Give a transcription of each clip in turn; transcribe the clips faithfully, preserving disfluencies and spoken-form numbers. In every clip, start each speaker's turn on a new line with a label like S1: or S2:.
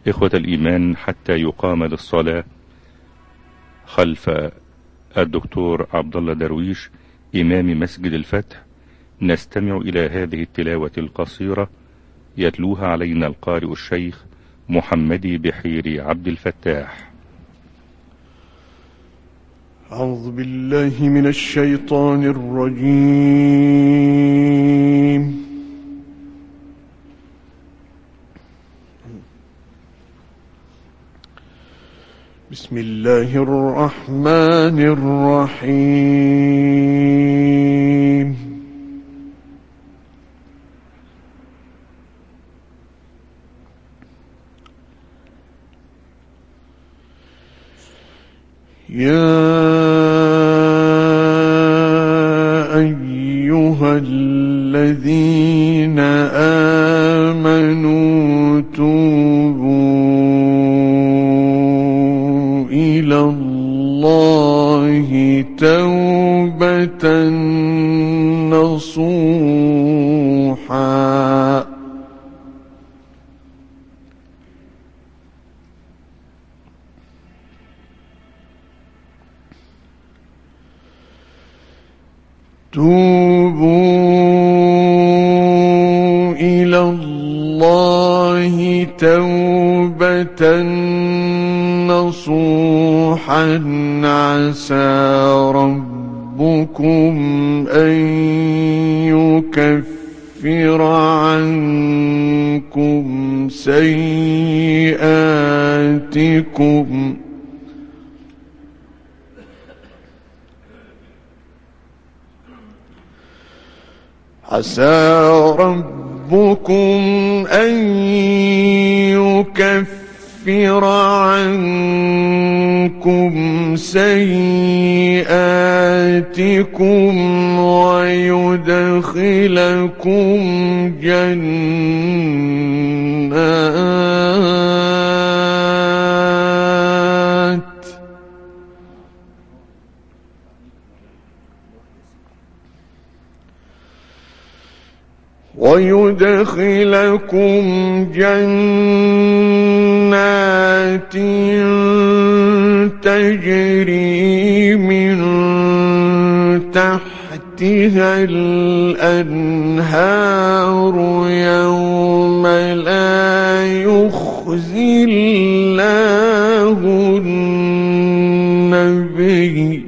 S1: إخوة الإيمان، حتى يقام للصلاة خلف الدكتور عبد الله درويش إمام مسجد الفتح نستمع إلى هذه التلاوة القصيرة يتلوها علينا القارئ الشيخ محمدي بحيري عبد الفتاح.
S2: أعوذ بالله من الشيطان الرجيم. بسم الله الرحمن الرحيم. يا أيها الذين آمنوا توبوا إلى الله توبة نصوحا توبوا إلى الله توبة نصوحا عسى ربكم أن يكفر عنكم سيئاتكم عسى ربكم أن يكفر عنكم سيئاتكم ويدخلكم جنات ويدخلكم جنات تجري من تحتها الأنهار يوم لا يخزي الله النبي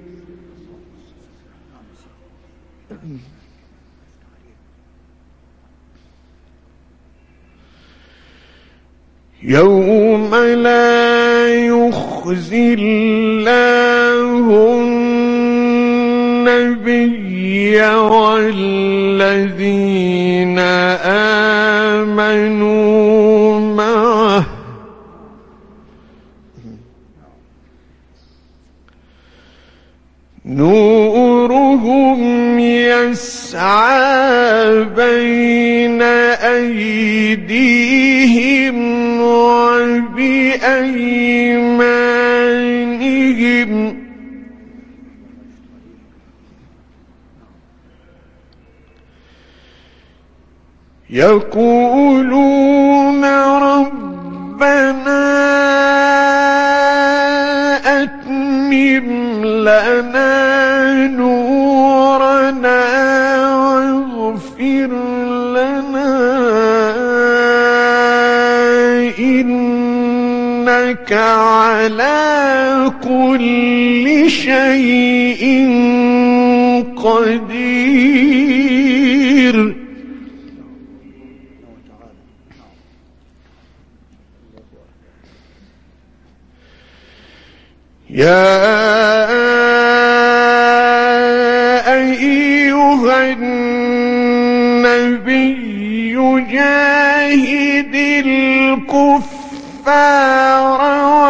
S2: يوم لا يخزي الله النبي والذين آمنوا معه نورهم يسعى بين أيديهم وبأيمانهم يقولون ربنا أتمم لنا نورنا واغفر لنا إنك على كل شيء قدير. يا أيها النبي جاهد الكفار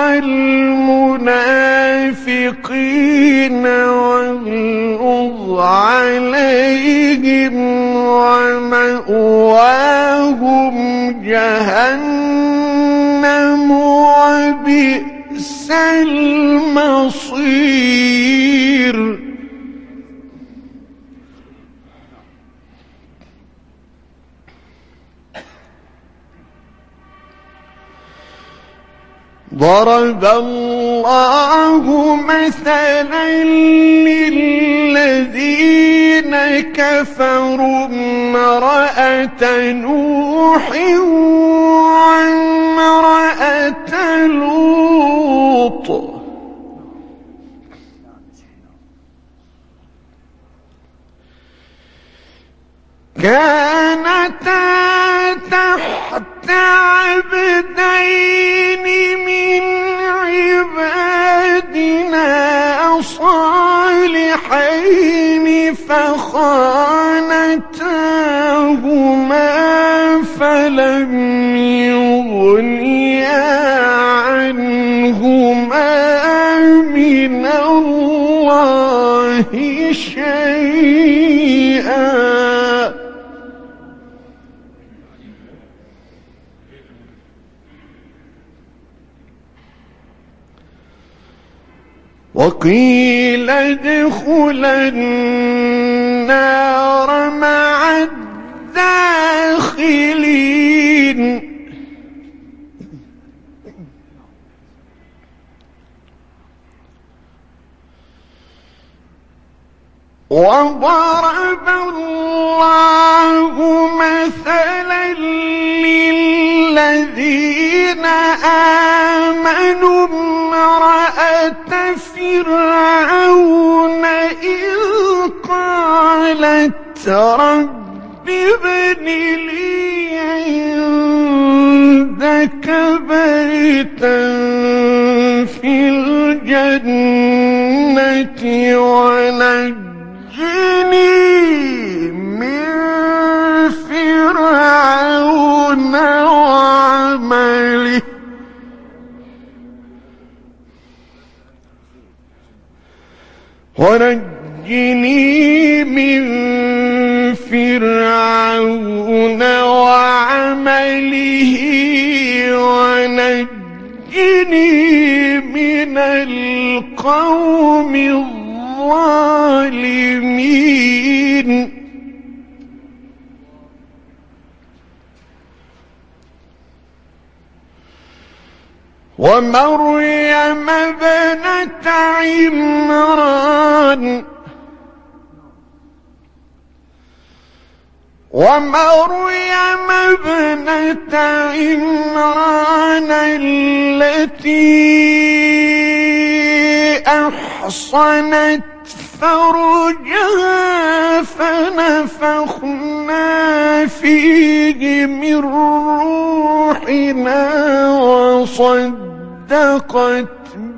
S2: والمنافقين واغلظ عليهم ومأواهم جهنم وبئس المصير. ضرب الله مثلا للذين كفروا امرأة نوح وامرأة لوط كانتا تحت عبدين من عبادنا صالحين فخانتاهما فلم يغنيا عنهما من الله شيئا وقيل ادخلا النار مع الداخلين وضرب الله مثلا للذين آمنوا امرأة فرعون إذ قالت رب ابن لي عندك بيتا في الجنة ونجني من فرعون وعمله ونجني من فرعون وعمله ونجني من القوم الظالمين ومريم ابنة عمران ومريم ابنة عمران التي أحصنت فرجها فنفخنا فيه من روحنا وصدقت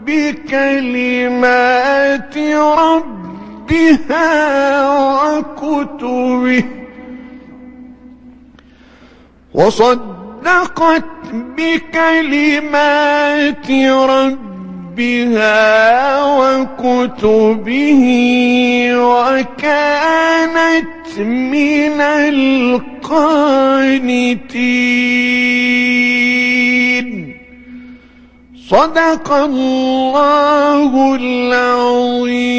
S2: بكلمات ربها وكتبه وصدقت بكلمات ربها وكتبه وكانت من القانتين صدق الله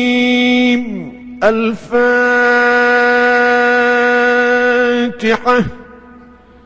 S2: العظيم. الفاتحة.